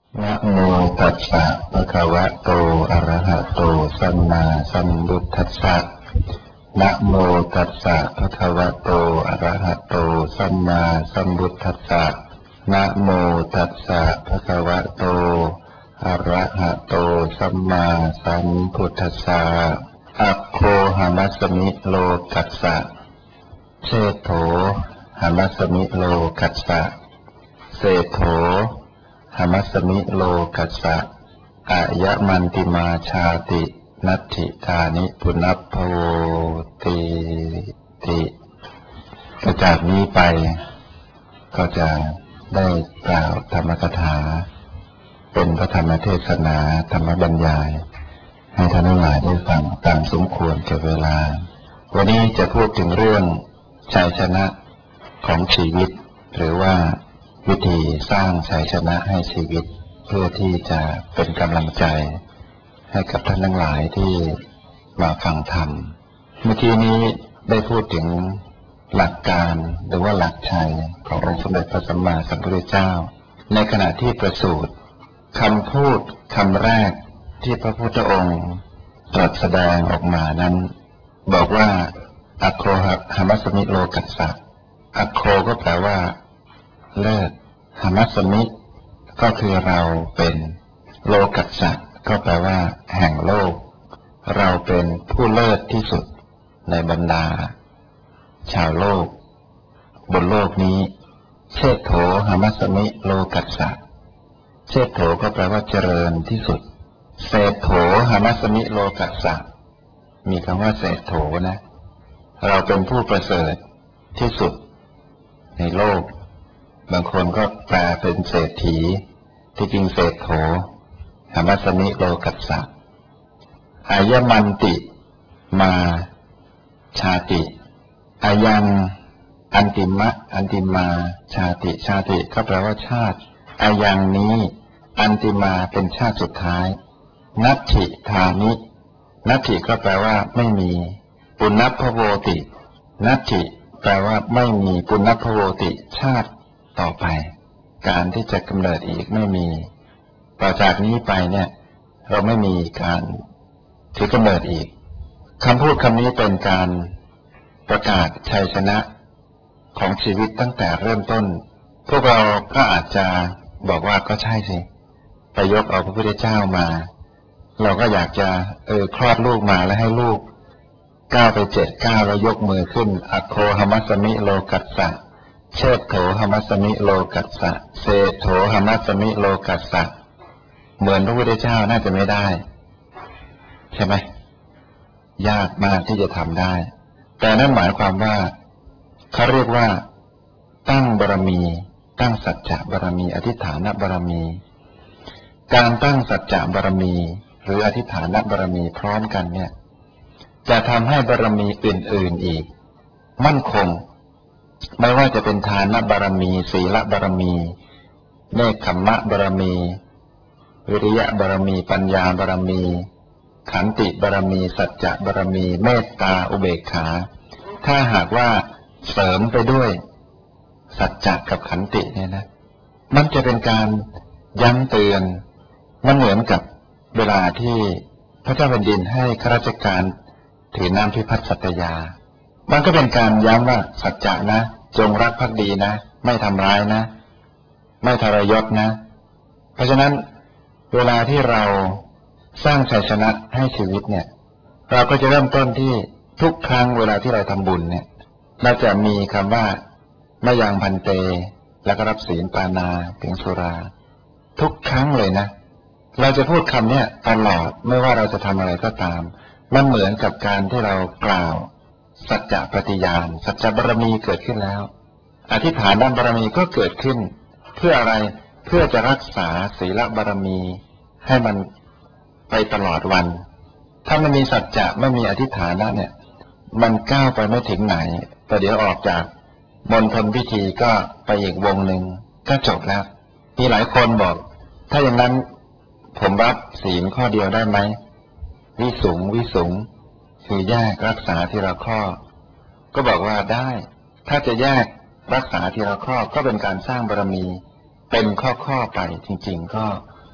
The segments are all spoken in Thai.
นะโมตัสสะภะคะวะโตอะระหะโตสัมมาสัมพุทธัสสะนะโมตัสสะภะคะวะโตอะระหะโตสัมมาสัมพุทธัสสะนะโมตัสสะภะคะวะโตอะระหะโตสัมมาสัมพุทธัสสะอัคโคหมัสสมิโลกัสสะเชโธหมัสสมิโลกัสสะเศโธหมัสสมิโลกัสสะอายะมันติมาชาตินัตถิธานิปุณัพพโวติติจากนี้ไปก็จะได้กล่าวธรรมกถาเป็นพระธรรมเทศนาธรรมบรรยายให้ท่านทั้งหลายได้ฟังตามสมควรแก่เวลาวันนี้จะพูดถึงเรื่องชัยชนะของชีวิตหรือว่าวิธีสร้างชัยชนะให้ชีวิตเพื่อที่จะเป็นกำลังใจให้กับท่านทั้งหลายที่มาฟังธรรมเมื่อกี้นี้ได้พูดถึงหลักการหรือว่าหลักชัยขององค์สมเด็จพระสัมมาสัมพุทธเจ้าในขณะที่ประสูติคำพูดคำแรกที่พระพุทธองค์ตรัสแสดงออกมานั้นบอกว่าอัคโคหมัสสมิโลกัสสะอัคโคก็แปลว่าเลิศหมัสสมิก็คือเราเป็นโลกัสสะก็แปลว่าแห่งโลกเราเป็นผู้เลิศที่สุดในบรรดาชาวโลกบนโลกนี้เชโธหมัสสมิโลกัสสะเชโธก็แปลว่าเจริญที่สุดเศโธหมัสสมิโลกัสสะมีคำว่าเศโธนะเราเป็นผู้ประเสริฐที่สุดในโลกบางคนก็แปลเป็นเศรษฐีที่จริงเศรษโธหมัสสมิโลกัสสะอายมันติมาชาติอายังอันติมะอันติมาชาติชาติก็แปลว่าชาติอายังนี้อันติมาเป็นชาติสุดท้ายนัตถิธานินัตถิก็แปลว่าไม่มีปุณณัพพโวตินัตถิแปลว่าไม่มีปุณณัพพโวติชาติต่อไปการที่จะกำเนิดอีกไม่มีต่อจากนี้ไปเนี่ยเราไม่มีการถือกำเนิดอีกคำพูดคำนี้เป็นการประกาศชัยชนะของชีวิตตั้งแต่เริ่มต้นพวกเราก็อาจจะบอกว่าก็ใช่สิไปยกเอาพระพุทธเจ้ามาเราก็อยากจะคลอดลูกมาแล้วให้ลูกก้าวไป7 ก้าวแล้วยกมือขึ้นอัคโคหมัสสมิโลกัสสะเชโธหมัสสมิโลกัสสะเศโธหมัสสมิโลกัสสะเหมือนพระพุทธเจ้าน่าจะไม่ได้ใช่ไหมยากมากที่จะทำได้แต่นั่นหมายความว่าเขาเรียกว่าตั้งบารมีตั้งสัจจะบารมีอธิษฐานบารมีการตั้งสัจจะบารมีหรืออธิษฐานบารมีพร้อมกันเนี่ยจะทำให้บารมีอื่นๆอีกมั่นคงไม่ว่าจะเป็นทานบารมีศีลบารมีเนกขัมมะบารมีวิริยะบารมีปัญญาบารมีขันติบารมีสัจจะบารมีเมตตาอุเบกขาถ้าหากว่าเสริมไปด้วยสัจจะกับขันติเนี่ยนะมันจะเป็นการย้ำเตือนมันเหมือนกับเวลาที่พระเจ้าแผ่นดินให้ข้าราชการถือน้ำพิพัฒน์สัตยามันก็เป็นการย้ำว่าสัจจะนะจงรักภักดีนะไม่ทำร้ายนะไม่ทรยศนะเพราะฉะนั้นเวลาที่เราสร้างชัยชนะให้ชีวิตเนี่ยเราก็จะเริ่มต้นที่ทุกครั้งเวลาที่เราทำบุญเนี่ยเราจะมีคำว่ามะยังพันเตแล้วก็รับศีลปานาถึงสุราทุกครั้งเลยนะเราจะพูดคำนี้ตลอดไม่ว่าเราจะทำอะไรก็ตามมันเหมือนกับการที่เรากล่าวสัจจะปฏิญาณสัจจะบารมีเกิดขึ้นแล้วอธิษฐานด้านบารมีก็เกิดขึ้นเพื่ออะไรเพื่อจะรักษาศีลบารมีให้มันไปตลอดวันถ้าไม่มีสัจจะไม่มีอธิษฐานเนี่ยมันก้าวไปไม่ถึงไหนแต่เดี๋ยวออกจากมณฑลพิธีก็ไปอีกวงหนึ่งก็จบแล้วมีหลายคนบอกถ้าอย่างนั้นผมรับศีลข้อเดียวได้ไหมวิสุงคือแยกรักษาทีละข้อก็บอกว่าได้ถ้าจะแยกรักษาทีละข้อก็เป็นการสร้างบารมีเป็นข้อไปจริงๆก็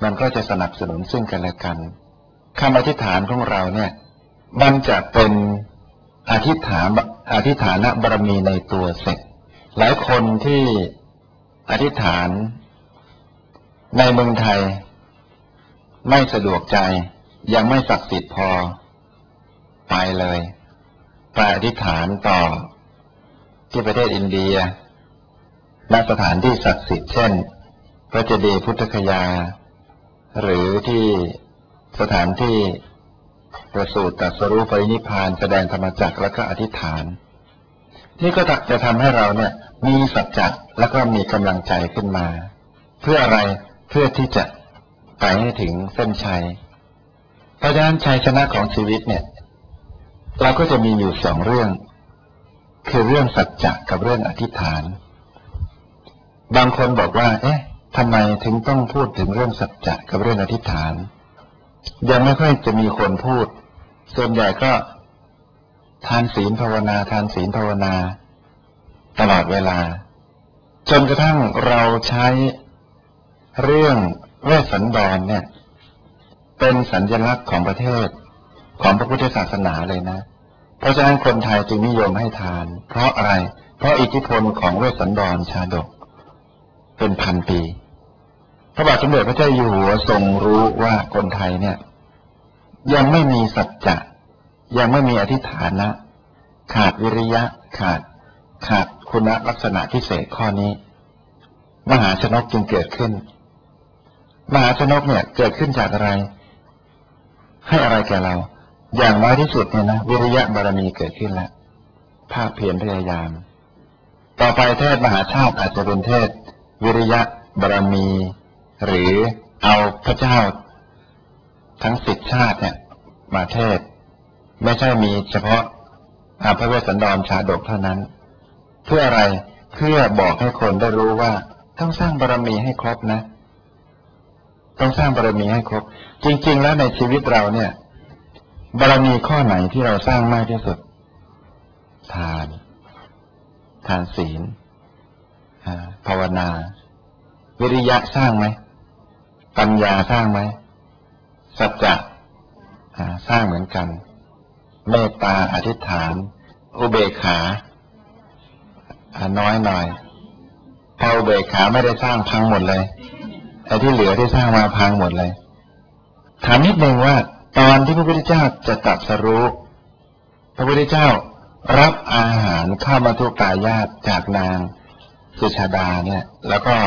มันก็จะสนับสนุนซึ่งกันและกันคำอธิษฐานของเราเนี่ยมันจะเป็นอธิษฐานบารมีในตัวเสร็จหลายคนที่อธิษฐานในเมืองไทยไม่สะดวกใจยังไม่ศักดิ์สิทธิ์พอไปเลยไปอธิษฐานต่อที่ประเทศอินเดียณสถานที่ศักดิ์สิทธิ์เช่นพระเจดีย์พุทธคยาหรือที่สถานที่ประสูติตรัสรู้ปรินิพพานแสดงธรรมจักรแล้วก็อธิษฐานนี่ก็จะทำให้เราเนี่ยมีสัจจะแล้วก็มีกำลังใจขึ้นมาเพื่ออะไรเพื่อที่จะไปให้ถึงเส้นชัยเพราะฉะนั้นชัยชนะของชีวิตเนี่ยเราก็จะมีอยู่สองเรื่องคือเรื่องสัจจะกับเรื่องอธิษฐานบางคนบอกว่าทำไมถึงต้องพูดถึงเรื่องสัจจะกับเรื่องอธิษฐานยังไม่ค่อยจะมีคนพูดส่วนใหญ่ก็ทานศีลภาวนาทานศีลภาวนาตลอดเวลาจนกระทั่งเราใช้เรื่องเวสสันดรเนี่ยเป็นสัญลักษณ์ของประเทศของพระพุทธศาสนาเลยนะเพราะฉะนั้นคนไทยจึงนิยมให้ทานเพราะอะไรเพราะอิทธิพลของเวสสันดรชาดกเป็นพันปีพระบาทสมเด็จพระเจ้าอยู่หัวทรงรู้ว่าคนไทยเนี่ยยังไม่มีสัจจะยังไม่มีอธิษฐานะขาดวิริยะขาดคุณลักษณะพิเศษข้อนี้มหาชนกจึงเกิดขึ้นมหาชนกเนี่ยเกิดขึ้นจากอะไรให้อะไรแก่เราอย่างน้อยที่สุดเนี่ยนะวิริยะบารมีเกิดขึ้นแล้วภาคเพียรพยายามต่อไปเทศมหาชาติอาจจะเป็นเทศวิริยะบารมีหรือเอาพระเจ้าทั้ง10 ชาติเนี่ยมาเทศไม่ใช่มีเฉพาะพระเวสสันดรชาดกเท่านั้นเพื่ออะไรเพื่อบอกให้คนได้รู้ว่าต้องสร้างบารมีให้ครบนะต้องสร้างบารมีให้ครบจริงๆแล้วในชีวิตเราเนี่ยบารมีข้อไหนที่เราสร้างมากที่สุดทานศีลภาวนาวิริยะสร้างไหมปัญญาสร้างไหมสัจจะสร้างเหมือนกันเมตตาอธิษฐานอุเบกขาน้อยหน่อยพออุเบกขาไม่ได้สร้างพังหมดเลยไอ้ที่เหลือที่สร้างมาพังหมดเลยถามนิดนึงว่าตอนที่พระพุทธเจ้าจะตรัสรู้พระพุทธเจ้ารับอาหารข้าวมัทุปายาตจากนางสุชาดาเนี่ยแล้วก็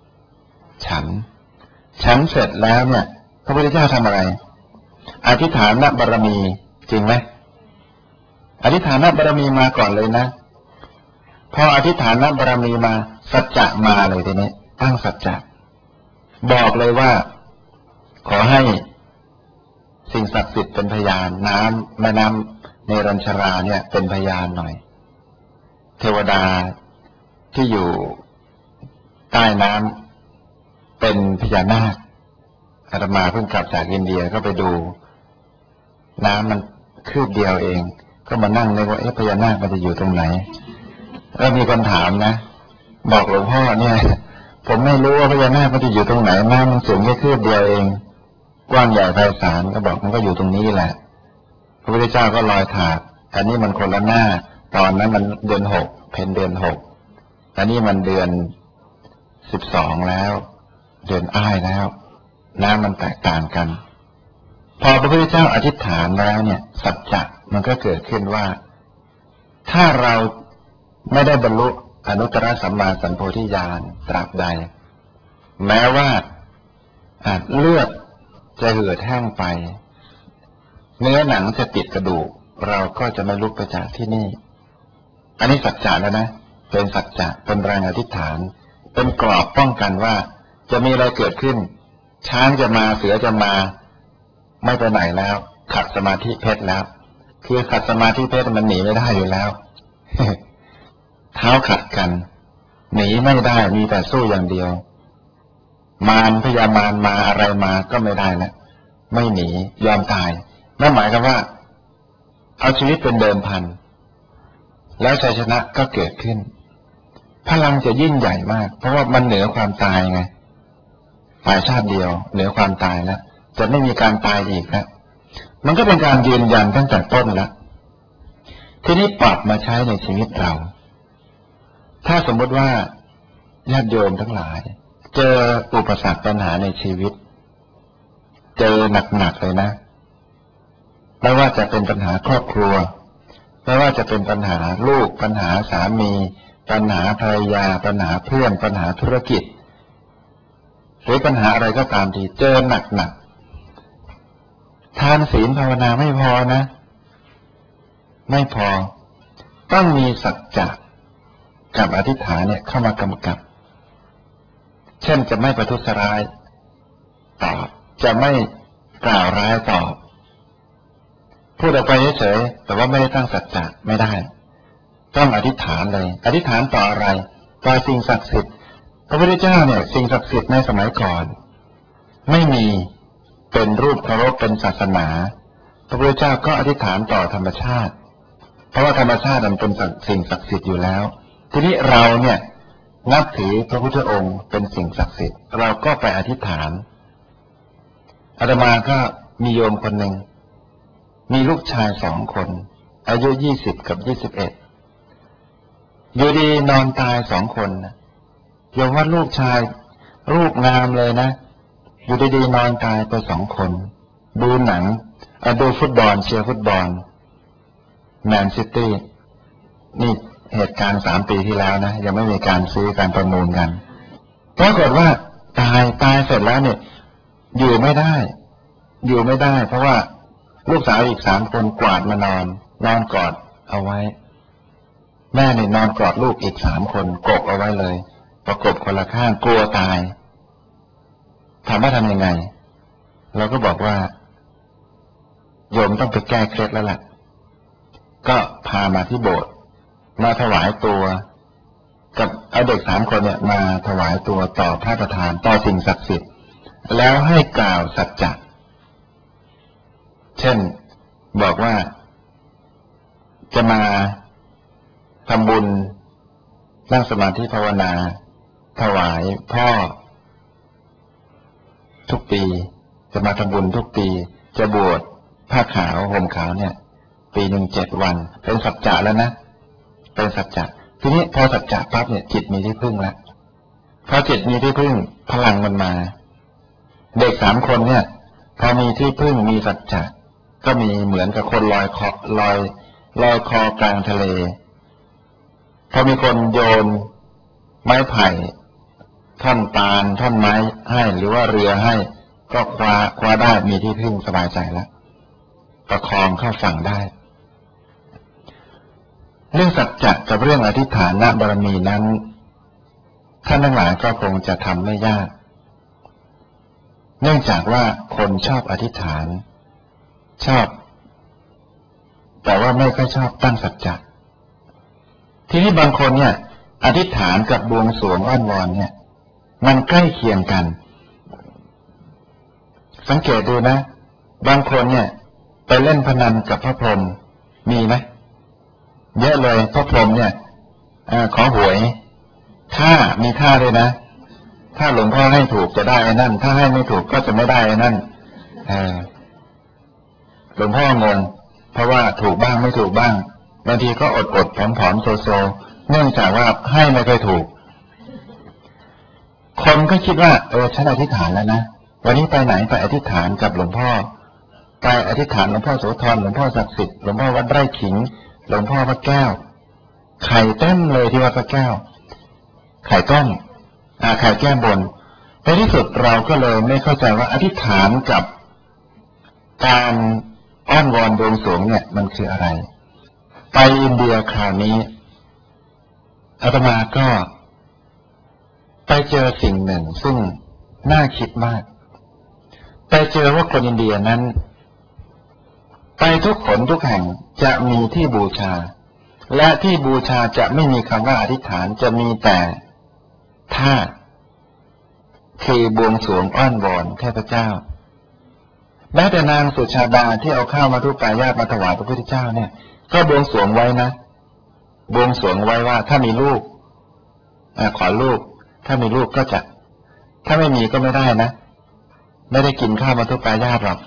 ฉันเสร็จแล้วเนี่ยพระพุทธเจ้าทำอะไรอธิษฐานบารมีจริงไหมอธิษฐานบารมีมาก่อนเลยนะพออธิษฐานบารมีมาสัจจะมาเลยทีนี้ตั้งสัจจะบอกเลยว่าขอให้สิ่งศักดิ์สิทธิ์เป็นพยานแม่น้ำเนรัญชราเนี่ยเป็นพยานหน่อยเทวดาที่อยู่ใต้น้ำเป็นพญานาคอาตมาเพิ่งกลับจากอินเดียก็ไปดูน้ำมันคืบเดียวเองก็มานั่งนึกว่าพญานาคมันจะอยู่ตรงไหนแล้วมีคนถามนะบอกหลวงพ่อเนี่ยผมไม่รู้ว่าพญานาคมันจะอยู่ตรงไหนน้ำมันสูงแค่คืบเดียวเองกว้างใหญ่ไพศาลก็บอกมันก็อยู่ตรงนี้แหละพระพุทธเจ้าก็ลอยถาดอันนี้มันคนละหน้าตอนนั้นมันเดือน6เพ็ญเดือน6อันนี้มันเดือน12แล้วเดือนอ้ายแล้วน้ำมันแตกต่างกันพอพระพุทธเจ้าอธิษฐานแล้วเนี่ยสัจจะมันก็เกิดขึ้นว่าถ้าเราไม่ได้บรรลุอนุตตรสัมมาสัมโพธิญาณตราบใดแม้ว่าเลือดจะเหือดแห้งไปเนื้อหนังจะติดกระดูกเราก็จะไม่ลุกไปจากที่นี่อันนี้สัจจะแล้วนะเป็นสัจจะเป็นแรงอธิษฐานเป็นกรอบป้องกันว่าจะมีอะไรเกิดขึ้นช้างจะมาเสือจะมาไม่ไปไหนแล้วขัดสมาธิเพชรแล้วคือขัดสมาธิเพชรมันหนีไม่ได้อยู่แล้ว เท้าขัดกันหนีไม่ได้มีแต่สู้อย่างเดียวมารพยามารมาอะไรมาก็ไม่ได้นะไม่หนียอมตายนั่นหมายความว่าเอาชีวิตเป็นเดิมพันแล้วชัยชนะก็เกิดขึ้นพลังจะยิ่งใหญ่มากเพราะว่ามันเหนือความตายไงตายชาติเดียวเหนือความตายแล้วจะไม่มีการตายอีกแล้วมันก็เป็นการยืนยันตั้งแต่ต้นแล้วทีนี้ปรับมาใช้ในชีวิตเราถ้าสมมติว่าญาติโยมทั้งหลายเจออุปสรรคปัญหาในชีวิตเจอหนักๆเลยนะไม่ว่าจะเป็นปัญหาครอบครัวไม่ว่าจะเป็นปัญหาลูกปัญหาสามีปัญหาภรรยาปัญหาเพื่อนปัญหาธุรกิจหรือปัญหาอะไรก็ตามที่เจอหนักๆทานศีลภาวนาไม่พอนะไม่พอต้องมีสัจจะกับอธิษฐานเนี่ยเข้ามากำกับเช่นจะไม่ประทุษร้ายตอบจะไม่กล่าวร้ายตอบพูดออกไปเฉยๆแต่ว่าไม่ได้ตั้งสัจจะไม่ได้ต้องอธิษฐานเลยอธิษฐานต่ออะไรต่อสิ่งศักดิ์สิทธิ์พระพุทธเจ้าเนี่ยสิ่งศักดิ์สิทธิ์ในสมัยก่อนไม่มีเป็นรูปเคารพเป็นศาสนาพระพุทธเจ้าก็อธิษฐานต่อธรรมชาติเพราะว่าธรรมชาติมันเป็นสิ่งศักดิ์สิทธิ์อยู่แล้วทีนี้เราเนี่ยนับถือพระพุทธองค์เป็นสิ่งศักดิ์สิทธิ์เราก็ไปอธิษฐานอาตมาก็มีโยมคนหนึ่งมีลูกชาย2 คนอายุ20กับ21อยู่ดีนอนตาย2 คนนะโยมว่าลูกชายรูปงามเลยนะอยู่ดีๆนอนตายไป2 คนดูหนังดูฟุตบอลเชียร์ฟุตบอลแมนซิตี้นี่เหตุการณ์3 ปีที่แล้วนะยังไม่มีการซื้อการประมูลกันปรากฏว่าตายเสร็จแล้วเนี่ยอยู่ไม่ได้เพราะว่าลูกสาวอีก3 คนกวาดมานอนกอดเอาไว้แม่เนี่ยนอนกอดลูกอีก3 คนกบเอาไว้เลยประกบคนละข้างกลัวตายถามว่าทำยังไงเราก็บอกว่าโยมต้องไปแก้เคล็ดแล้วล่ะก็พามาที่โบสถ์มาถวายตัวกับเอาเด็ก3 คนเนี่ยมาถวายตัวต่อพระประธานต่อสิ่งศักดิ์สิทธิ์แล้วให้กล่าวสัจจะเช่นบอกว่าจะมาทำบุญนั่งสมาธิภาวนาถวายพ่อทุกปีจะมาทำบุญทุกปีจะบวชผ้าขาวห่มขาวเนี่ยปีหนึ่ง7 วันเป็นสัจจะแล้วนะเป็นสัจจะทีนี้พอสัจจะปั๊บเนี่ยจิตมีที่พึ่งแล้วพอจิตมีที่พึ่งพลังมันมาเด็ก3 คนเนี่ยพอมีที่พึ่งมีสัจจะก็มีเหมือนกับคนลอยคอกลางทะเลพอมีคนโยนไม้ไผ่ท่อนตาลท่อนไม้ให้หรือว่าเรือให้ก็คว้าได้มีที่พึ่งสบายใจแล้วประคองเข้าฝั่งได้เรื่องสัจจะกับเรื่องอธิษฐานบารมีนั้นท่านทั้งหลายก็คงจะทำไม่ยากเนื่องจากว่าคนชอบอธิษฐานชอบแต่ว่าไม่ค่อยชอบตั้งสัจจะทีนี้บางคนเนี่ยอธิษฐานกับบวงสรวงอ้อนวอนเนี่ยมันใกล้เคียงกันสังเกตดูนะบางคนเนี่ยไปเล่นพนันกับพระพรหมมีไหมเยอะเลยพระพรหมเนี่ยขอหวยถ้ามีท่าด้วยนะถ้าหลวงพ่อให้ถูกจะได้ไอ้นั่นถ้าให้ไม่ถูกก็จะไม่ได้ไอ้นั่นหลวงพ่องงเพราะว่าถูกบ้างไม่ถูกบ้างบางทีก็อดผอมโซเนื่องจากว่าให้ไม่เคยถูกคนก็คิดว่าฉันอธิษฐานแล้วนะวันนี้ไปไหนไปอธิษฐานกับหลวงพ่อไปอธิษฐานหลวงพ่อโสธรหลวงพ่อศักดิ์สิทธิ์หลวงพ่อวัดไร่ขิงหลวงพ่อพระแก้วไข่เต็มเลยที่วัดพระแก้วไข่ต้มไข่แก้บนในที่สุดเราก็เลยไม่เข้าใจว่าอธิษฐานกับการอ้อนวอนบวงสรวงเนี่ยมันคืออะไรไปอินเดียคราวนี้อาตมาก็ไปเจอสิ่งหนึ่งซึ่งน่าคิดมากไปเจอว่าคนอินเดียนั้นไปทุกคนทุกแห่งจะมีที่บูชาและที่บูชาจะไม่มีคำว่าอธิษฐานจะมีแต่ท่าคือบวงสรวงอ้อนวอนเทพเจ้าแม้แต่นางสุชาดาที่เอาข้าวมาทุกายาตมาถวายพระพุทธเจ้าเนี่ยก็บวงสรวงไว้นะบวงสรวงไว้ว่าถ้ามีลูกขอลูกถ้ามีลูกก็จะถ้าไม่มีก็ไม่ได้นะไม่ได้กินข้าวมัทุปายาตหรอก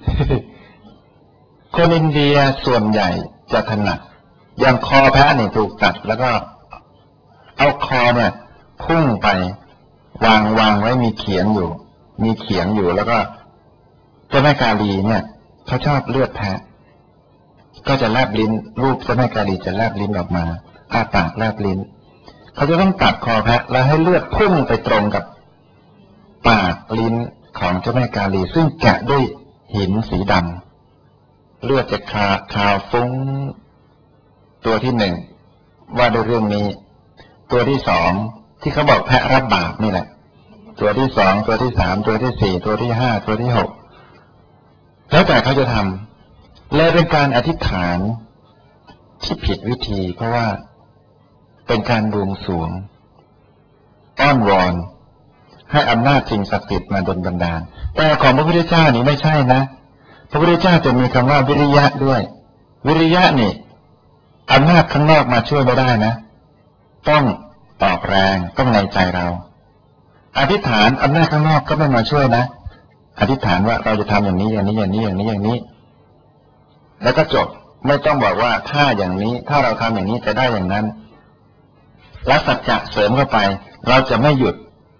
คนอินเดียส่วนใหญ่จะถนัดอย่างคอแพะเนี่ยถูกตัดแล้วก็เอาคอเนี่ยพุ่งไปวางไว้มีเขียงอยู่แล้วก็เจ้าแม่กาลีเนี่ยเขาชอบเลือดแพะก็จะแลบลิ้นรูปเจ้าแม่กาลีจะแลบลิ้นออกมาอ้าปากแลบลิ้นเขาจะต้องตัดคอแพะแล้วให้เลือดพุ่งไปตรงกับปากลิ้นของเจ้าแม่กาลีซึ่งแกะด้วยหินสีดำเลือดจะคาวฟุ้งตัวที่หนึ่งว่าด้วยเรื่องนี้ตัวที่สองที่เขาบอกแพะรับบาปนี่แหละตัวที่สองตัวที่สามตัวที่สี่ตัวที่ห้าตัวที่หกแล้วแต่เขาจะทำและเป็นการอธิษฐานที่ผิดวิธีเพราะว่าเป็นการบวงสรวงอ้อนวอนให้อำนาจสิ่งศักดิ์สิทธิ์มาดลบันดาลแต่ของพระพุทธเจ้านี่ไม่ใช่นะพระพุทธเจ้าจะมีคำว่าวิริยะด้วยวิริยะนี่อำนาจข้างนอกมาช่วยไม่ได้นะต้องออกแรงต้องในใจเราอธิษฐานอำนาจข้างนอกก็ไม่มาช่วยนะอธิษฐานว่าเราจะทำอย่างนี้แล้วก็จบไม่ต้องบอกว่าถ้าอย่างนี้ถ้าเราทำอย่างนี้จะได้อย่างนั้นแล้วสัจจะเสริมเข้าไปเราจะไม่หยุด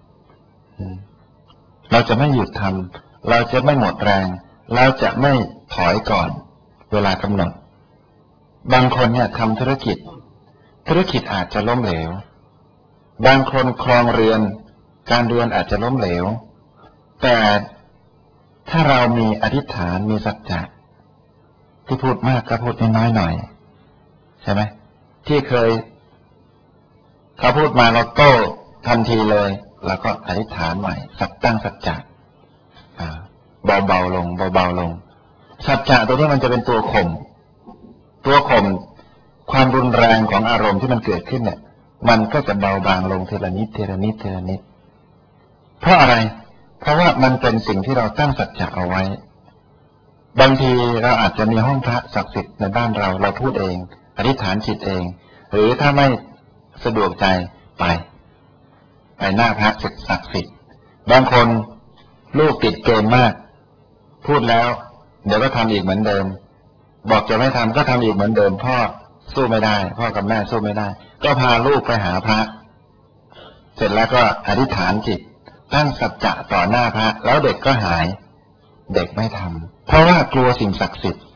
ทำเราจะไม่หมดแรงเราจะไม่ถอยก่อนเวลากำหนดบางคนเนี่ยทำธุรกิจอาจจะล้มเหลวบางคนครองเรือนการเรือนอาจจะล้มเหลวแต่ถ้าเรามีอธิษฐานมีสัจจะที่พูดมากก็พูดน้อยหน่อยใช่ไหมที่เคยเขาพูดมาเราโต้ทันทีเลยแล้วก็อธิษฐานใหม่ตั้งสัจจะเบาๆลงสัจจะตัวนี้มันจะเป็นตัวข่มความรุนแรงของอารมณ์ที่มันเกิดขึ้นเนี่ยมันก็จะเบาบางลงทีละนิดเพราะอะไรเพราะว่ามันเป็นสิ่งที่เราตั้งสัจจะเอาไว้บางทีเราอาจจะมีห้องพระศักดิ์สิทธิ์ในบ้านเราพูดเองอธิษฐานจิตเองหรือถ้าไม่สะดวกใจไปหน้าพระศักดิ์สิทธิ์บางคนลูกติดเกมมากพูดแล้วเดี๋ยวก็ทำอีกเหมือนเดิมบอกจะไม่ทำก็ทำอีกเหมือนเดิมพ่อสู้ไม่ได้พ่อกับแม่สู้ไม่ได้ก็พาลูกไปหาพระเสร็จแล้วก็อธิษฐานจิตตั้งสัจจะต่อหน้าพระแล้วเด็กก็หายเด็กไม่ทำเพราะว่ากลัวสิ่งศักดิ์สิทธิ์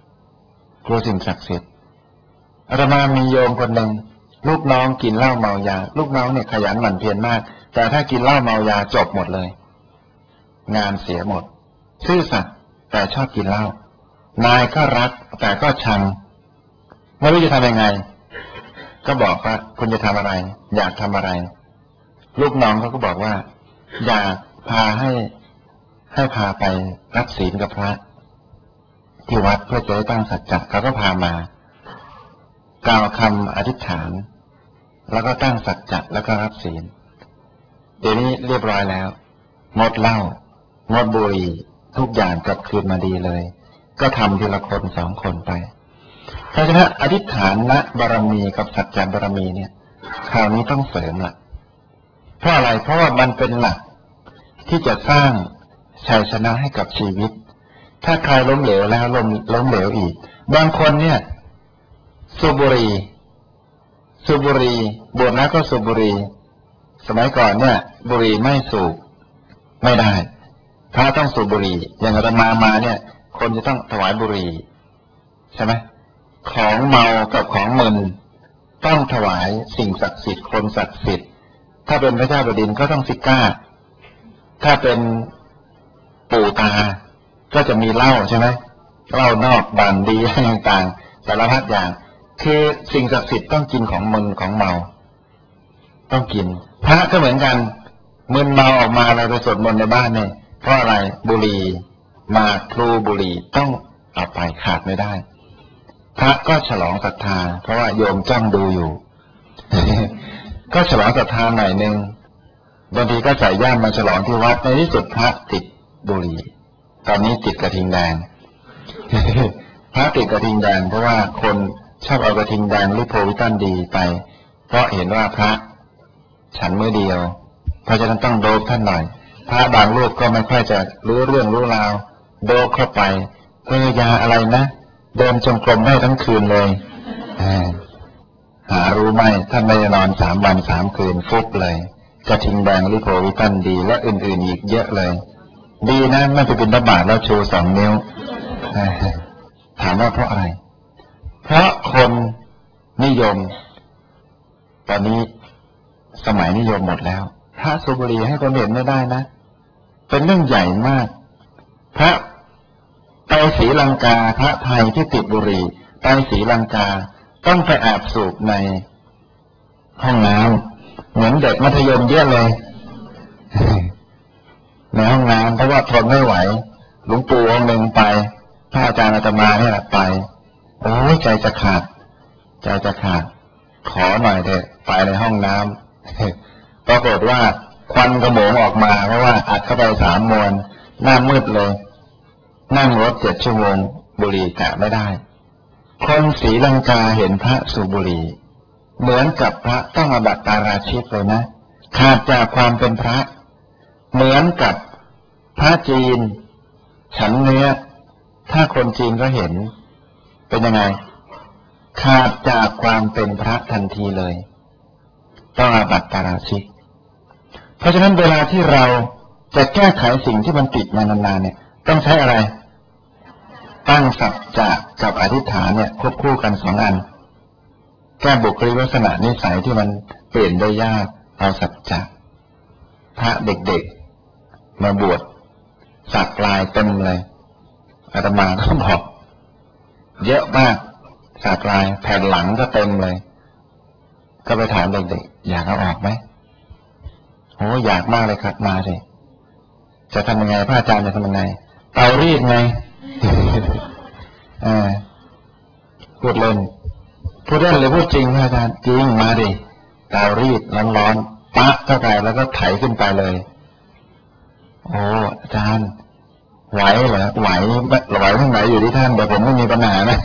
อาตมามีโยมคนหนึ่งลูกน้องกินเหล้าเมายาลูกน้องเนี่ยขยันหมั่นเพียรมากแต่ถ้ากินเหล้าเมายาจบหมดเลยงานเสียหมดซื่อสัตย์แต่ชอบกินเหล้านายก็รักแต่ก็ชังไม่รู้จะทำยังไงก็บอกว่าคุณจะทำอะไรอยากทำอะไรลูกน้องเขาก็บอกว่าอยากพาให้พาไปรับศีลกับพระที่วัดเพื่อจะได้ตั้งสัจจะเขาก็พามากล่าวคำอธิษฐานแล้วก็ตั้งสัจจะแล้วก็รับศีลเดี๋ยวนี้เรียบร้อยแล้วงดเหล้างดบุหรี่ทุกอย่างกลับคืนมาดีเลยก็ทำทีละคนสองคนไปเพราะฉะนั้นอธิษฐานนะบารมีกับสัจจะบารมีเนี่ยคราวนี้ต้องเสริมละเพราะอะไรเพราะว่ามันเป็นหลักที่จะสร้างชัยชนะให้กับชีวิตถ้าใครล้มเหลวแล้วล้มเหลวอีกบางคนเนี่ยสูบบุหรี่บวชแล้วก็สูบบุหรี่สมัยก่อนเนี่ยบุหรี่ไม่สูบไม่ได้พระต้องสูบบุหรี่อย่างอาตมาเนี่ยคนจะต้องถวายบุหรี่ใช่ไหมของเมากับของมึนต้องถวายสิ่งศักดิ์สิทธิ์คนศักดิ์สิทธิ์ถ้าเป็นพระเจ้าแผ่นดินก็ต้องซิก้าถ้าเป็นปู่ตาก็จะมีเหล้าใช่ไหมเหล้านอกบานดีอะไรต่างๆสารพัดอย่างคือสิ่งศักดิ์สิทธิ์ต้องกินของมึนของเมาต้องกินพระก็เหมือนกันมึนเมาออกมาเราไปสวดมนต์ในบ้านเนี่ยเพราะอะไรบุหรี่มาครูบุหรี่ต้องเอาไปขาดไม่ได้พระก็ฉลองศรัทธาเพราะว่าโยมจ้องดูอยู่ ก็ฉลองศรัทธาหน่อยนึงบางทีก็ใส่ย่ามมาฉลองที่วัดในที่สุดพระติดบุหรี่ตอนนี้ติดกระทิงแดง พระติดกระทิงแดงเพราะว่าคนชอบเอากระทิงแดงหรือโพวิตันดีไปเพราะเห็นว่าพระฉันมื้อเดียวเพราะฉะนั้นต้องโดบท่านหน่อยพระบางรูปก็ไม่ค่อยจะรู้เรื่องรู้ราวโดบเข้าไปยาอะไรนะเดินจงกรมได้ทั้งคืนเลยหารู้ไหมท่านไม่ได้นอน3 วัน 3 คืนฟุบเลยกระทิงแดงลิโพวิตันดีและอื่นๆอีกเยอะเลยดีนะไม่ไปบิณฑบาตแล้วชู2 นิ้วถามว่าเพราะอะไรเพราะคนนิยมตอนนี้สมัยนิยมหมดแล้วพระสูบบุหรี่ให้คนเห็นไม่ได้นะเป็นเรื่องใหญ่มากพระไปศรีลังกาพระไทยที่ติดบุหรี่ไปศรีลังกาต้องไปแอบสูบในห้องน้ำเหมือนเด็กมัธยมเยอะเลยในห้องน้ำเพราะว่าทนไม่ไหวหลวงปู่องค์หนึ่งไปพระอาจารย์อาตมาเนี่ยไปโอ้ยใจจะขาดขอหน่อยเถอะไปในห้องน้ำปรากฏว่าควันกระโหมงออกมาเพราะว่าอัดเข้าไป3 มวนหน้ามืดเลยนั่งรถ7 ชั่วโมงบุหรี่แตะไม่ได้คนศรีลังกาเห็นพระสูบบุหรี่เหมือนกับพระต้องอาบัติปาราชิกเลยนะขาดจากความเป็นพระเหมือนกับพระจีนฉันเนื้อถ้าคนจีนก็เห็นเป็นยังไงขาดจากความเป็นพระทันทีเลยต้องอาบัติปาราชิกเพราะฉะนั้นเวลาที่เราจะแก้ไขสิ่งที่มันติดมานานๆเนี่ยต้องใช้อะไรตั้งสัจจะกับอธิษฐานเนี่ยควบคู่กัน2 อันแก้บุคลิกลักษณะนิสัยที่มันเปลี่ยนได้ยากเอาสัจจะพระเด็กๆมาบวชสักลายเต็มเลยอาตมาก็บอกเยอะมากสักลายแผ่นหลังก็เต็มเลยก็ไปถามเด็กๆอยากเอาออกไหมโอ้อยากมากเลยครับมาสิจะทำยังไงพระอาจารย์จะทำยังไงเตารีดไงพูดเล่นหรือพูดจริงพระอาจารย์จริงมาดิเตารีดร้อนๆปะเข้าไปแล้วก็ไถขึ้นไปเลยโอ้อาจารย์ไหวเหรอไหวทั้งไหนอยู่ที่ท่านเดี๋ยวผมไม่มีปัญหานะ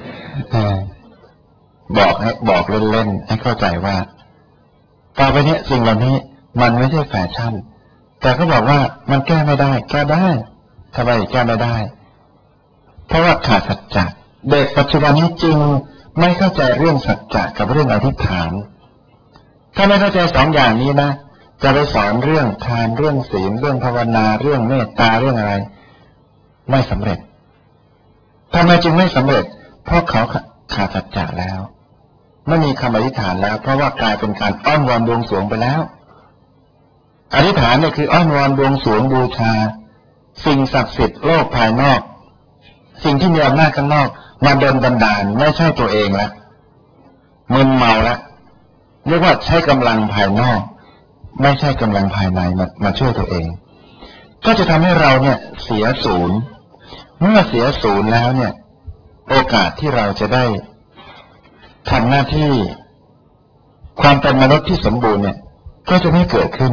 บอกเล่นๆให้เข้าใจว่าต่อไปนี้สิ่งเหล่านี้มันไม่ใช่แฟชั่นแต่เขาบอกว่ามันแก้ไม่ได้แก้ได้ทำไมแก้ไม่ได้เพราะว่าขาดสัจจะเด็กปัจจุบันนี้จริงไม่เข้าใจเรื่องสัจจะกับเรื่องอธิษฐานถ้าไม่เข้าใจ2 อย่างนี้นะจะไปสอนเรื่องทานเรื่องศีลเรื่องภาวนาเรื่องเมตตาเรื่องอะไรไม่สำเร็จทำไมจึงไม่สำเร็จเพราะเขาขาดสัจจะแล้วไม่มีคำอธิษฐานแล้วเพราะว่ากลายเป็นการอ้อนวอนบวงสรวงไปแล้วอธิษฐานเนี่ยคืออ้อนวอนบวงสรวงบูชาสิ่งศักดิ์สิทธิ์โลกภายนอกสิ่งที่มีอำนาจข้างนอกมาดลบันดาลไม่ใช่ตัวเองแล้วมึนเมาแล้วเรียกว่าใช้กำลังภายนอกไม่ใช่กำลังภายในมาช่วยตัวเองก็จะทำให้เราเนี่ยเสียศูนย์เมื่อเสียศูนย์แล้วเนี่ยโอกาสที่เราจะได้ทำหน้าที่ความเป็นมนุษย์ที่สมบูรณ์เนี่ยก็จะไม่เกิดขึ้น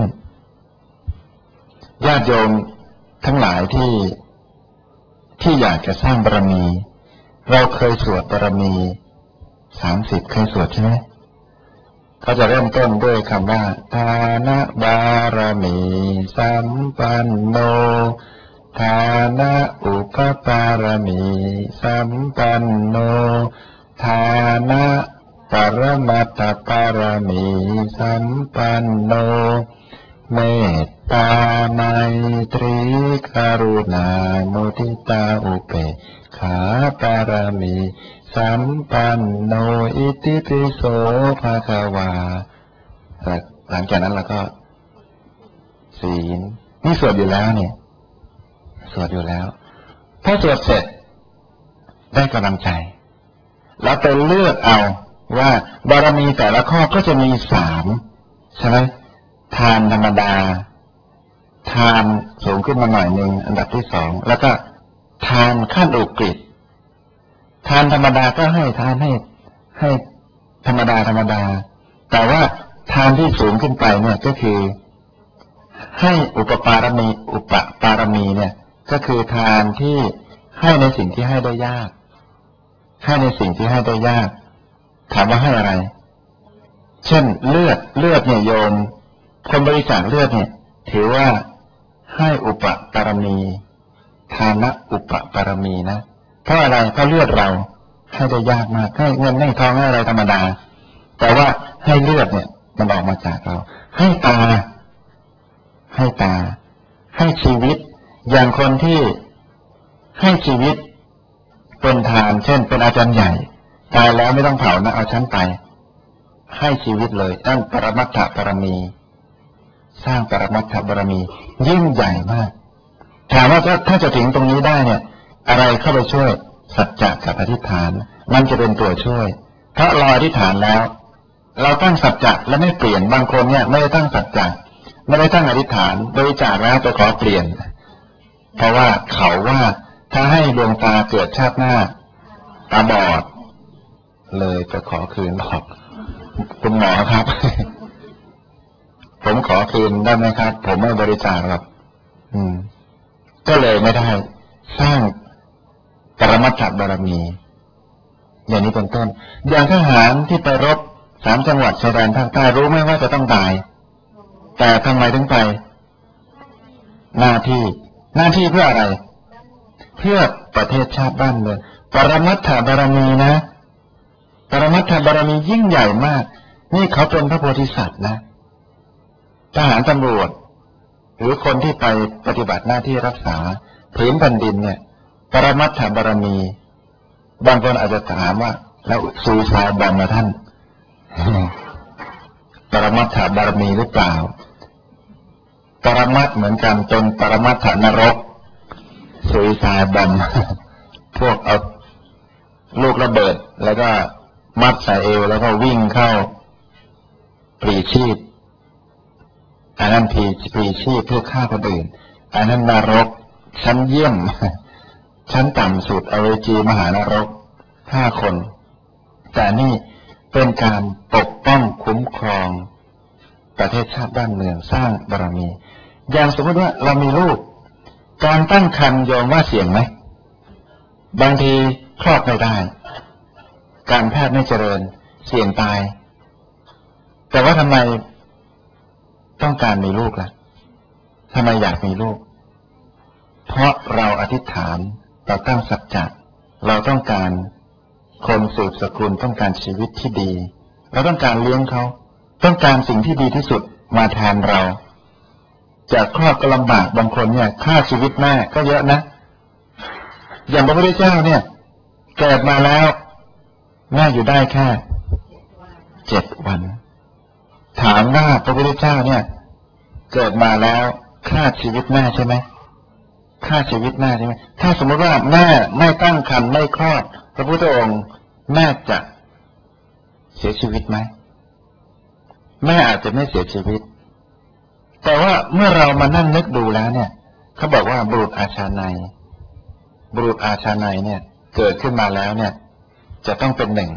ญาติโยมทั้งหลายที่อยากจะสร้างบารมีเราเคยสวดบารมี30เคยสวดใช่ไหมเขาจะเริ่มต้นด้วยคำว่าทานะบารมีสัมปันโนทานะอุปปารมีสัมปันโนทานะปรมัตถปารมีสัมปันโนเมตตาไมตรีกรุณามุทิตาอุเบกขาปารมีสัมปันโนอิติปิโสภะคะวาหลังจากนั้นเราก็ศีลนี่สวดอยู่แล้วเนี่ยสวดอยู่แล้วพอสวดเสร็จได้กำลังใจแล้วไปเลือกเอาว่าบารมีแต่ละข้อก็จะมี3ใช่ไหมทานธรรมดาทานสูงขึ้นมาหน่อยนึงอันดับที่2แล้วก็ทานขั้นอุกฤษทานธรรมดาก็ให้ทานให้ธรรมดาแต่ว่าทานที่สูงขึ้นไปเนี่ยก็คือให้อุปปารมีเนี่ยก็คือทานที่ให้ในสิ่งที่ให้ได้ยากให้ในสิ่งที่ให้ได้ยากถามว่าให้อะไรเช่นเลือดเนี่ยโยมคนบริจาคเลือดเนี่ยถือว่าให้อุปปารมีทานะอุปปารมีนะเพราะอะไรเพราะเลือดเราให้ได้ยากมากให้เงินให้ทองให้อะไรธรรมดาแต่ว่าให้เลือดเนี่ยมันออกมาจากเราให้ตาให้ชีวิตอย่างคนที่ให้ชีวิตเป็นทานเช่นเป็นอาจารย์ใหญ่ตายแล้วไม่ต้องเผานะเอาชั้นไปให้ชีวิตเลยตั้งปรมัตถบารมีสร้างปรมัตถบารมียิ่งใหญ่มากถามว่าถ้าจะถึงตรงนี้ได้เนี่ยอะไรเข้าไปช่วยสัจจะกับอธิษฐานมันจะเป็นตัวช่วยเพราะเราอธิษฐานแล้วเราตั้งสัจจะและไม่เปลี่ยนบางคนเนี่ยไม่ได้ตั้งสัจจะไม่ได้ตั้งอธิษฐานบริจาคแล้วจะขอเปลี่ยนเพราะว่าเขาว่าถ้าให้ดวงตาเกิดชาติหน้าตาบอดเลยจะขอคืนบอกคุณหมอครับผมขอคืนได้ไหมครับผมไม่บริจาคหรอกก็เลยไม่ได้สร้างปรมัตถบารมีอย่างนี้เป็นต้นอย่างทหารที่ไปรบ3 จังหวัดชายแดนภาคใต้รู้ไหมว่าจะต้องตายแต่ทำไมถึงไปหน้าที่เพื่ออะไรเพื่อประเทศชาติบ้านเมืองปรมัตถบารมีนะปรมัตถบารมียิ่งใหญ่มากนี่เขาเป็นพระโพธิสัตว์นะทหารตำรวจหรือคนที่ไปปฏิบัติหน้าที่รักษาผืนแผ่นดินเนี่ยปรมัตถบารมีบางคนอาจจะถามว่าแล้วซูซายบอมมาท่านปรมัตถบารมีหรือเปล่าปรมัตถ์เหมือนกันเป็นปรมัตถนรกซูซายบอมพวกเอาลูกระเบิดแล้วก็มัดใส่เอวแล้วก็วิ่งเข้าปรีชีพอันนั้นปรีชีพเพื่อฆ่าคนอื่นอันนั้นนรกชั้นเยี่ยมชั้นต่ำสุดอเวจีมหานรก5 คนแต่นี่เป็นการปกป้องคุ้มครองประเทศชาติบ้านเมืองสร้างบารมีอย่างสมมติว่าเรามีลูกการตั้งครรภ์ยอมว่าเสี่ยงไหมบางทีคลอดไม่ได้การแพทย์ไม่เจริญเสี่ยงตายแต่ว่าทำไมต้องการมีลูกล่ะทำไมอยากมีลูกเพราะเราอธิษฐานเราตั้งสัจจะเราต้องการคนสืบสกุลต้องการชีวิตที่ดีเราต้องการเลี้ยงเขาต้องการสิ่งที่ดีที่สุดมาแทนเราจากคลอดก็ลำบากบางคนเนี่ยค่าชีวิตแม่ก็เยอะนะอย่างพระพุทธเจ้าเนี่ยเกิดมาแล้วแม่อยู่ได้แค่7 วันถามว่าพระพุทธเจ้าเนี่ยเกิดมาแล้วค่าชีวิตแม่ใช่ไหมค่าชีวิตแม่ใช่ไหมถ้าสมมติว่าแม่ไม่ตั้งครรภ์ไม่คลอดพระพุทธองค์แม่จะเสียชีวิตไหมแม่อาจจะไม่เสียชีวิตแต่ว่าเมื่อเรามานั่งนึกดูแล้วเนี่ยเขาบอกว่าบุรุษอาชาไนยเนี่ยเกิดขึ้นมาแล้วเนี่ยจะต้องเป็นหนึ่ง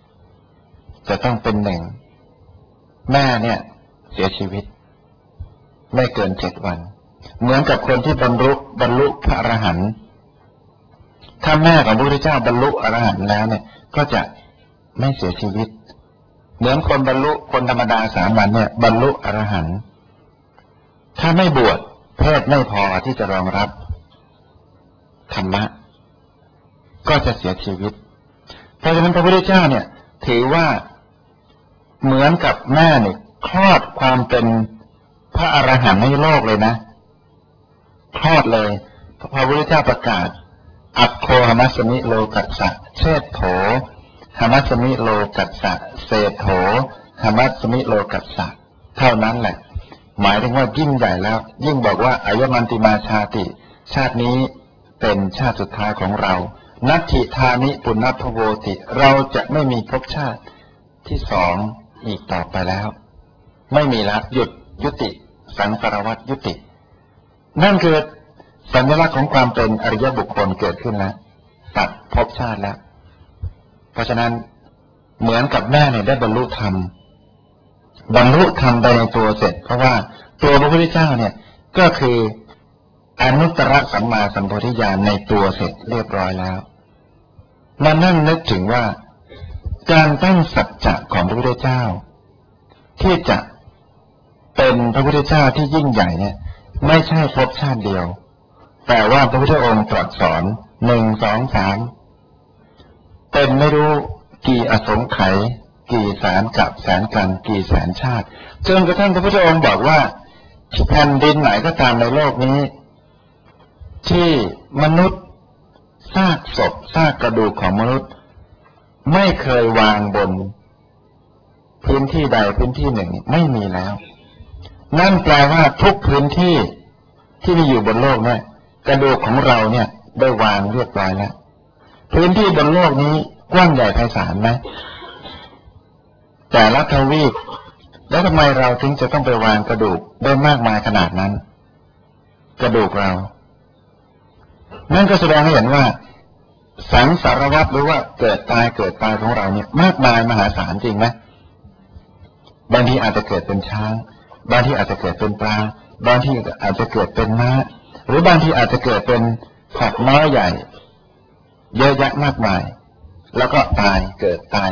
แม่เนี่ยเสียชีวิตไม่เกิน7 วันเหมือนกับคนที่บรรลุพระอรหันต์ถ้าแม่ของพระพุทธเจ้าบรรลุอรหันต์แล้วเนี่ยก็จะไม่เสียชีวิตเหมือนคนบรรลุคนธรรมดา3 วันเนี่ยบรรลุอรหันต์ถ้าไม่บวชเพศไม่พอที่จะรองรับธรรมะก็จะเสียชีวิตเพราะฉะนั้นพระพุทธเจ้าเนี่ยถือว่าเหมือนกับแม่เนี่ยคลอดความเป็นพระอรหันต์ให้โลกเลยนะคลอดเลยพระพุทธเจ้าประกาศอัคโคหมัสสมิโลกัสสะเชษโถหมัสสมิโลกัสสะเศษโถหมัสสมิโลกัสสะเท่านั้นแหละหมายถึงว่ายิ่งใหญ่แล้วยิ่งบอกว่าอายมันติมาชาติชาตินี้เป็นชาติสุดท้ายของเรานัตถิธานิปุณณพโวติเราจะไม่มีภพชาติที่2อีกต่อไปแล้วไม่มีแล้วยุติสังสารวัฏยุตินั่นคือสัญลักษณ์ของความเป็นอริยบุคคลเกิดขึ้นแล้วตัดภพชาติแล้วเพราะฉะนั้นเหมือนกับแม่เนี่ยได้บรรลุธรรมไปในตัวเสร็จเพราะว่าตัวพระพุทธเจ้าเนี่ยก็คืออนุตตรสัมมาสัมโพธิญาณในตัวเสร็จเรียบร้อยแล้วมานั่งนึกถึงว่าการตั้งสัจจะของพระพุทธเจ้าที่จะเป็นพระพุทธเจ้าที่ยิ่งใหญ่เนี่ยไม่ใช่ภพชาติเดียวแต่ว่าพระพุทธองค์ตรัสสอน1 2 3เป็นไม่รู้กี่อสงไขยกี่แสนกับแสนกันกี่แสนชาติจนกระทั่งพระพุทธองค์บอกว่าแผ่นดินไหนก็ตามในโลกนี้ที่มนุษย์ซากศพซากกระดูกของมนุษย์ไม่เคยวางบนพื้นที่ใดพื้นที่หนึ่งไม่มีแล้วนั่นแปลว่าทุกพื้นที่ที่มีอยู่บนโลกเนี่ยกระดูกของเราเนี่ยได้วางเรียบร้อยแล้วพื้นที่บนโลกนี้กว้างใหญ่ไพศาลไหมแต่ละทวีปแล้วทำไมเราถึงจะต้องไปวางกระดูกได้มากมายขนาดนั้นกระดูกเรานั่นก็แสดงให้เห็นว่าสังสารวัฏหรือว่าเกิดตายของเราเนี่ยมากมายมหาศาลจริงไหมบางทีอาจจะเกิดเป็นช้างบางทีอาจจะเกิดเป็นปลาบางทีอาจจะเกิดเป็นม้าหรือบางทีอาจจะเกิดเป็นสัตว์น้อยใหญ่เยอะแยะมากมายแล้วก็ตายเกิดตาย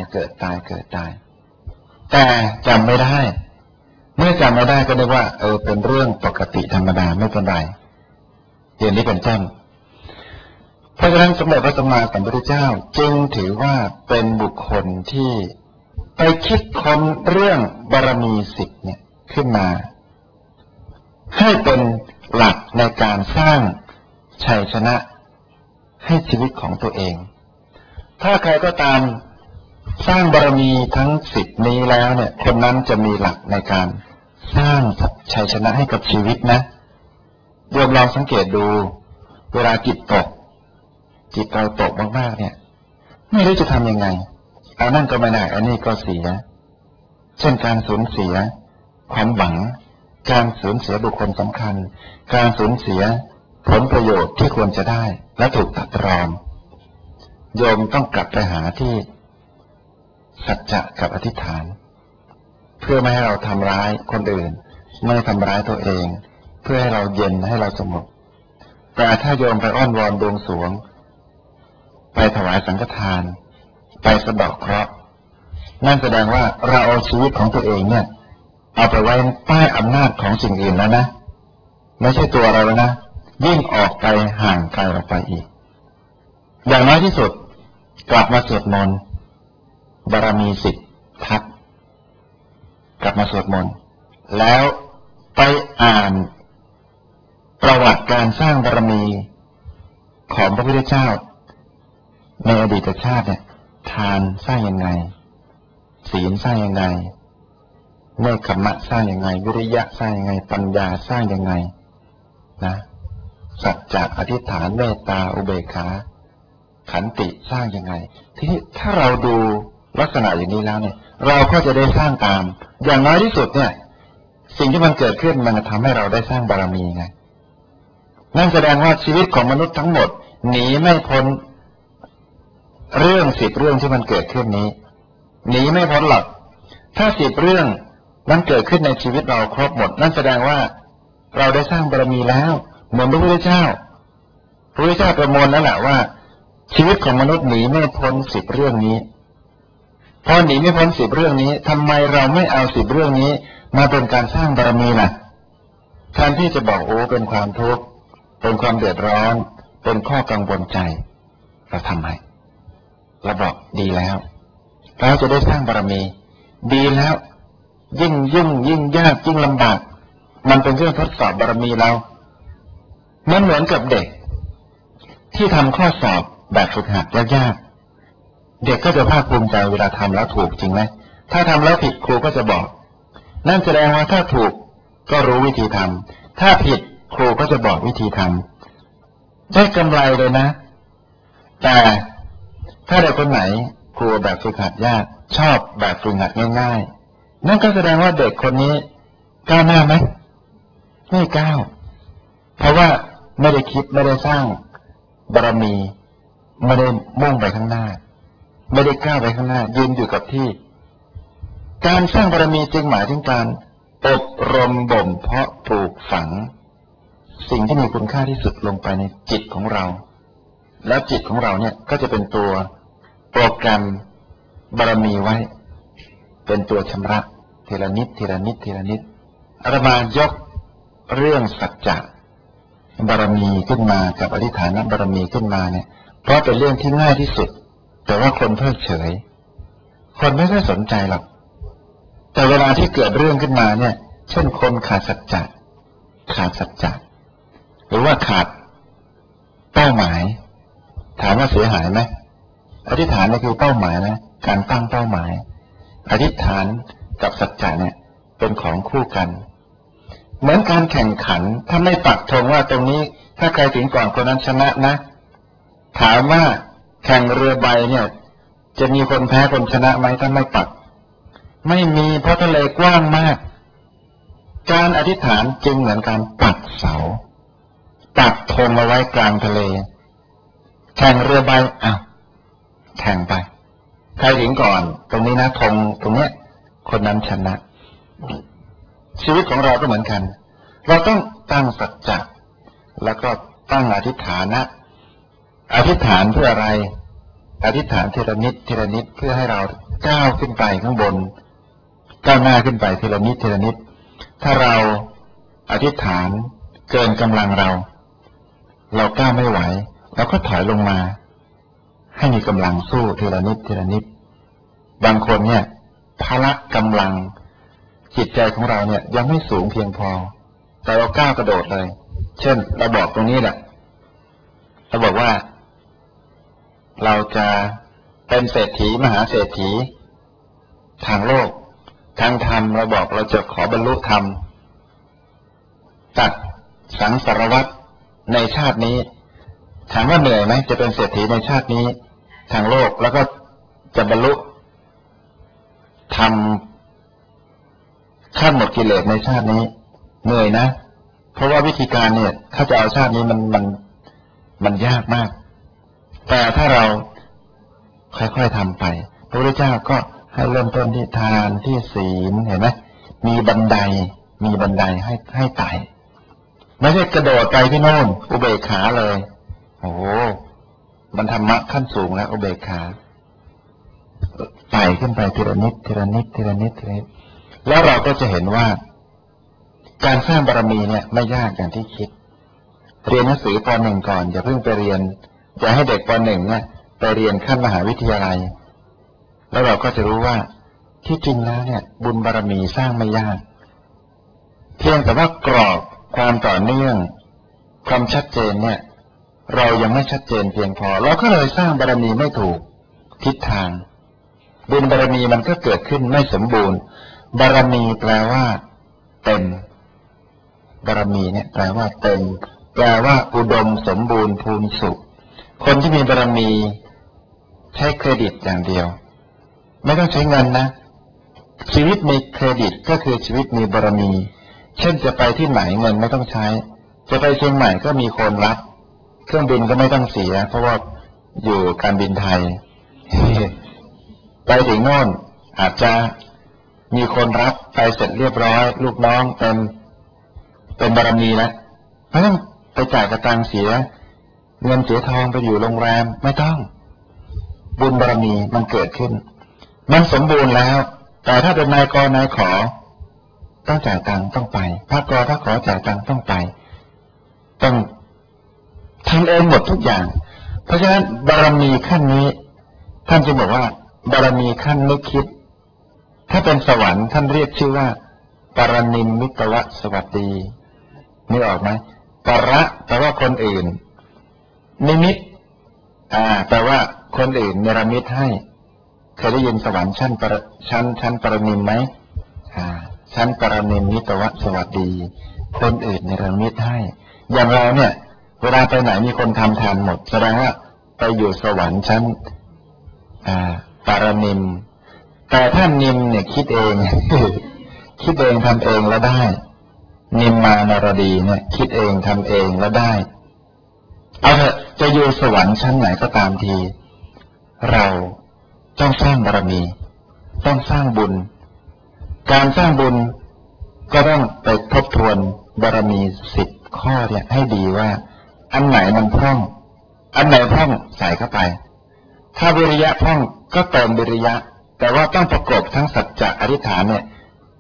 แต่จำไม่ได้เมื่อจำไม่ได้ก็นึกว่าเป็นเรื่องปกติธรรมดาไม่เป็นไรอย่างนี้เป็นต้นเพราะฉะนั้นสมเด็จพระสัมมาสัมพุทธเจ้าจึงถือว่าเป็นบุคคลที่ไปคิดค้นเรื่องบารมี10เนี่ยขึ้นมาให้เป็นหลักในการสร้างชัยชนะให้ชีวิตของตัวเองถ้าใครก็ตามสร้างบารมีทั้ง10นี้แล้วเนี่ยคนนั้นจะมีหลักในการสร้างชัยชนะให้กับชีวิตนะโยมลองสังเกตดูเวลาจิตเราตกมากๆเนี่ยไม่รู้จะทำยังไงเอานั่นก็ไม่ได้อันนี้ก็เสียเช่นการสูญเสียความหวังการสูญเสียบุคคลสำคัญการสูญเสียผลประโยชน์ที่ควรจะได้และถูกตัดรอนโยมต้องกลับไปหาที่สัจจะกับอธิษฐานเพื่อไม่ให้เราทำร้ายคนอื่นไม่ทำร้ายตัวเองเพื่อให้เราเย็นให้เราสงบแต่ถ้าโยมไปอ้อนวอนบวงสรวงไปถวายสังฆทานไปสะเดาะเคราะห์นั่นแสดงว่าเราเอาชีวิตของตัวเองเนี่ยเอาไปไว้ใต้อำนาจของสิ่งอื่นแล้วนะไม่ใช่ตัวเราแล้วนะยิ่งออกไปห่างไกลออกไปอีกอย่างน้อยที่สุดกลับมาสวดมนต์บารมี10ทับกลับมาสวดมนต์แล้วไปอ่านประวัติการสร้างบารมีของพระพุทธเจ้าในอดีตชาติเนี่ยทานสร้างยังไงศีลสร้างยังไงเนกขัมมะสร้างยังไงวิริยะสร้างยังไงปัญญาสร้างยังไงนะสัจจะอธิษฐานเมตตาอุเบกขาขันติสร้างยังไงทีนี้ถ้าเราดูลักษณะอย่างนี้แล้วเนี่ยเราก็จะได้สร้างตามอย่างน้อยที่สุดเนี่ยสิ่งที่มันเกิดขึ้นมันจะทำให้เราได้สร้างบารมีไงนั่นแสดงว่าชีวิตของมนุษย์ทั้งหมดหนีไม่พ้นเรื่อง10 เรื่องที่มันเกิดขึ้นนี้หนีไม่พ้นหรอกถ้า10 เรื่องนั้นเกิดขึ้นในชีวิตเราครบหมดนั่นแสดงว่าเราได้สร้างบารมีแล้วเหมือนพระพุทธเจ้าประมวลแล้วแหละว่าชีวิตของมนุษย์หนีไม่พ้น10 เรื่องนี้พอหนีไม่พ้น10 เรื่องนี้ทำไมเราไม่เอา10 เรื่องนี้มาเป็นการสร้างบารมีล่ะแทนที่จะบอกเป็นความทุกข์เป็นความเดือดร้อนเป็นข้อกังวลใจเราทำไมเราบอกดีแล้วเราจะได้สร้างบารมีดีแล้วยิ่งยุ่งยิ่งยากยิ่งลำบากมันเป็นเครื่องทดสอบบารมีเรามันเหมือนกับเด็กที่ทำข้อสอบแบบฝึกหัดยากๆเด็กก็จะภาคภูมิใจเวลาทำแล้วถูกจริงไหมถ้าทำแล้วผิดครูก็จะบอกนั่นแสดงว่าถ้าถูกก็รู้วิธีทำถ้าผิดครูก็จะบอกวิธีทำได้กำไรเลยนะแต่ถ้าเด็กคนไหนครูแบบฝึกหัดยากชอบแบบฝึกหัดง่ายๆนั่นก็แสดงว่าเด็กคนนี้ก้าวหน้าไหมไม่ก้าวเพราะว่าไม่ได้คิดไม่ได้สร้างบารมีไม่ได้มุ่งไปข้างหน้าไม่ได้ก้าวไปข้างหน้ายืนอยู่กับที่การสร้างบารมีจึงหมายถึงการอบรมบ่มเพาะปลูกฝังสิ่งที่มีคุณค่าที่สุดลงไปในจิตของเราแล้วจิตของเราเนี่ยก็จะเป็นตัวโปรแกรมบารมีไว้เป็นตัวชำระทีละนิดอาตมายกเรื่องสัจจะบารมีขึ้นมากับอธิษฐานบารมีขึ้นมาเนี่ยเพราะเป็นเรื่องที่ง่ายที่สุดแต่ว่าคนเพิกเฉยคนไม่ค่อยสนใจหรอกแต่เวลาที่เกิดเรื่องขึ้นมาเนี่ยเช่นคนขาดสัจจะหรือว่าขาดเป้าหมายถามว่าเสียหายไหมอธิษฐานนี่คือเป้าหมายนะการตั้งเป้าหมายอธิษฐานกับสัจจะเนี่ยเป็นของคู่กันเหมือนการแข่งขันถ้าไม่ปักธงว่าตรงนี้ถ้าใครถึงก่อนคนนั้นชนะนะถามว่าแข่งเรือใบเนี่ยจะมีคนแพ้คนชนะไหมถ้าไม่ปักไม่มีเพราะทะเลกว้างมากการอธิษฐานจึงเหมือนการปักเสาปักธงเอาไว้กลางทะเลแข่งเรือใบแข่งไปใครถึงก่อนตรงนี้นะธงตรงเนี้ยคนนั้นชนะชีวิตของเราก็เหมือนกันเราต้องตั้งสัจจะแล้วก็ตั้งอธิษฐานนะอธิษฐานเพื่ออะไรอธิษฐานทีละนิดทีละนิดเพื่อให้เราก้าวขึ้นไปข้างบนก้าวหน้าขึ้นไปทีละนิดทีละนิดถ้าเราอธิษฐานเกินกำลังเราก้าวไม่ไหวเราก็ถอยลงมาให้มีกำลังสู้ทีละนิดทีละนิดบางคนเนี่ยพละกำลังจิตใจของเราเนี่ยยังไม่สูงเพียงพอแต่เราก้าวกระโดดเลยเช่นเราบอกตรงนี้แหละเราบอกว่าเราจะเป็นเศรษฐีมหาเศรษฐีทางโลกทางธรรมเราบอกเราจะขอบรรลุธรรมตัดสังสารวัฏในชาตินี้ถามว่าเหนื่อยไหมจะเป็นเศรษฐีในชาตินี้ทางโลกแล้วก็จะบรรลุธรรมขั้นหมดกิเลสในชาตินี้เหนื่อยนะเพราะว่าวิธีการเนี่ยถ้าจะเอาชาตินี้มันยากมากแต่ถ้าเราค่อยๆทำไปพระพุทธเจ้าก็ให้เริ่มต้นที่ทานที่ศีลเห็นไหมมีบันไดให้ไต่ไม่ใช่กระโดดไปที่โน่นอุเบกขาเลยโอ้โหมันธรรมะขั้นสูงแล้วอุเบกขาไต่ขึ้นไปทีละนิดทีละนิดทีละนิดทีละนิดแล้วเราก็จะเห็นว่าการสร้างบารมีเนี่ยไม่ยากอย่างที่คิดเรียนหนังสือป .1 ก่อนอย่าเพิ่งไปเรียนอย่าให้เด็กป .1 เนี่ยไปเรียนขั้นมหาวิทยาลัยแล้วเราก็จะรู้ว่าที่จริงแล้วเนี่ยบุญบารมีสร้างไม่ยากเพียงแต่ว่ากรอบความต่อเนื่องความชัดเจนเนี่ยเรายังไม่ชัดเจนเพียงพอเราก็เลยสร้างบารมีไม่ถูกทิศทางบุญบารมีมันก็เกิดขึ้นไม่สมบูรณ์บารมีแปลว่าเต็มบารมีเนี่ยแปลว่าเต็มแปลว่าอุดมสมบูรณ์ภูมิสุขคนที่มีบารมีใช้เครดิตอย่างเดียวไม่ต้องใช้เงินนะชีวิตมีเครดิตก็คือชีวิตมีบารมีเช่นจะไปที่ไหนเงินไม่ต้องใช้จะไปเชียงใหม่ก็มีคนรับเครื่องบินก็ไม่ต้องเสียเพราะว่าอยู่การบินไทย ไปถึงโน่นอาจจะมีคนรับไปเสร็จเรียบร้อยลูกน้องเป็นบารมีแล้วไม่ต้องไปจ่ายกระตังเสียเงินเสียทองไปอยู่โรงแรมไม่ต้องบุญบารมีมันเกิดขึ้นมันสมบูรณ์แล้วแต่ถ้าเป็นนายกนายขอต้องจ่ายตังค์ต้องไปพระกพระขอจ่ายตังค์ต้องไปต้องทำเองหมดทุกอย่างเพราะฉะนั้นบารมีขั้นนี้ท่านจะบอกว่าบารมีขั้นนึกคิดถ้าเป็นสวรรค์ท่านเรียกชื่อว่าปรนิมมิตวสวัสดีนึกออกไหมประแปลว่าคนอื่นนิมิตแปลว่าคนอื่นเนรมิตให้เคยได้ยินสวรรค์ชั้นปรนิมไหมชั้นปรนิมมิตวสวัสดีคนอื่นเนรมิตให้อย่างเราเนี่ยเวลาไปไหนมีคนทำทานหมดแสดงว่าไปอยู่สวรรค์ชั้นปรนิมแต่ถ้านิมเนี่ยคิดเอง คิดเองทำเองแล้วได้นิมมานรดีเนี่ยคิดเองทำเองแล้วได้เอาเถอะจะอยู่สวรรค์ชั้นไหนก็ตามทีเราต้องสร้างบารมีต้องสร้างบุญการสร้างบุญก็ต้องไปทบทวนบารมี10 ข้อเนี่ยให้ดีว่าอันไหนมันพร่องอันไหนพร่องใส่เข้าไปถ้าวิริยะพร่องก็เติมวิริยะแต่ว่าต้องประกอบทั้งสัจจะอธิษฐานเนี่ย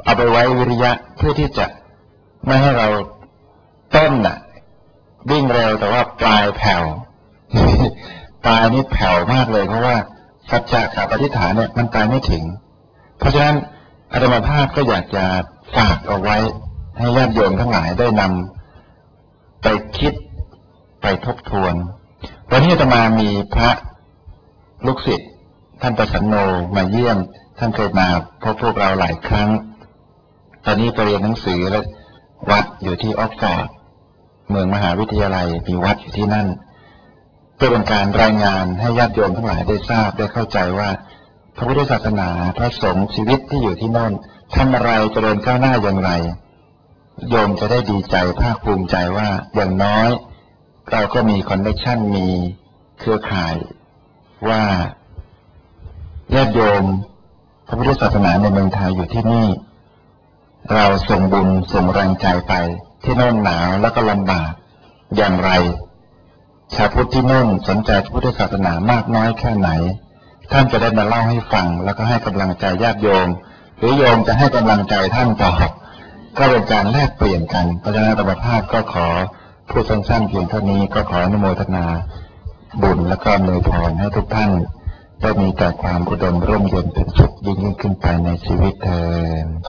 เอาไปไว้วิริยะเพื่อที่จะไม่ให้เราต้นวิ่งเร็วแต่ว่าปลายแผ่ว ปลายนี่แผ่วมากเลยเพราะว่าสัจจะกับอธิษฐานเนี่ยมันไปไม่ถึงเพราะฉะนั้นอาตมาภาพก็อยากจะฝากเอาไว้ให้ญาติโยมทั้งหลายได้นำไปคิดไปทบทวนวันนี้อาตมามีพระลูกศิษย์ท่านประสันโนมาเยี่ยมท่านเคยมาพบพวกเราหลายครั้งตอนนี้ไปเรียนหนังสือและวัดอยู่ที่ออกฟอร์ดเมืองมหาวิทยาลัยมีวัดอยู่ที่นั่นเพื่อเป็นการรายงานให้ญาติโยมทั้งหลายได้ทราบได้เข้าใจว่าพระพุทธศาสนาพระสงฆ์ชีวิตที่อยู่ที่นั่นทำอะไรเจริญก้าวหน้าอย่างไรโยมจะได้ดีใจภาคภูมิใจว่าอย่างน้อยเราก็มีคอนเนคชั่นมีเครือข่ายว่าญาติโยมพระพุทธศาสนาในเมืองไทยอยู่ที่นี่เราส่งบุญส่งแรงใจไปที่โน่นหนาวแล้วก็ลำบากอย่างไรชาวพุทธที่โน่นสนใจพระพุทธศาสนามากน้อยแค่ไหนท่านจะได้มาเล่าให้ฟังแล้วก็ให้กำลังใจญาติโยมหรือโยมจะให้กำลังใจท่านตอบก็เป็นการแลกเปลี่ยนกันเพราะฉะนั้นอาตมาภาพก็ขอพูดสั้นๆเพียงเท่านี้ก็ขออนุโมทนาบุญและก็อำนวยพรให้ทุกท่านได้มีแต่ความอุดมร่มเย็นเป็นสุขยิ่งขึ้นไปในชีวิตเทอญ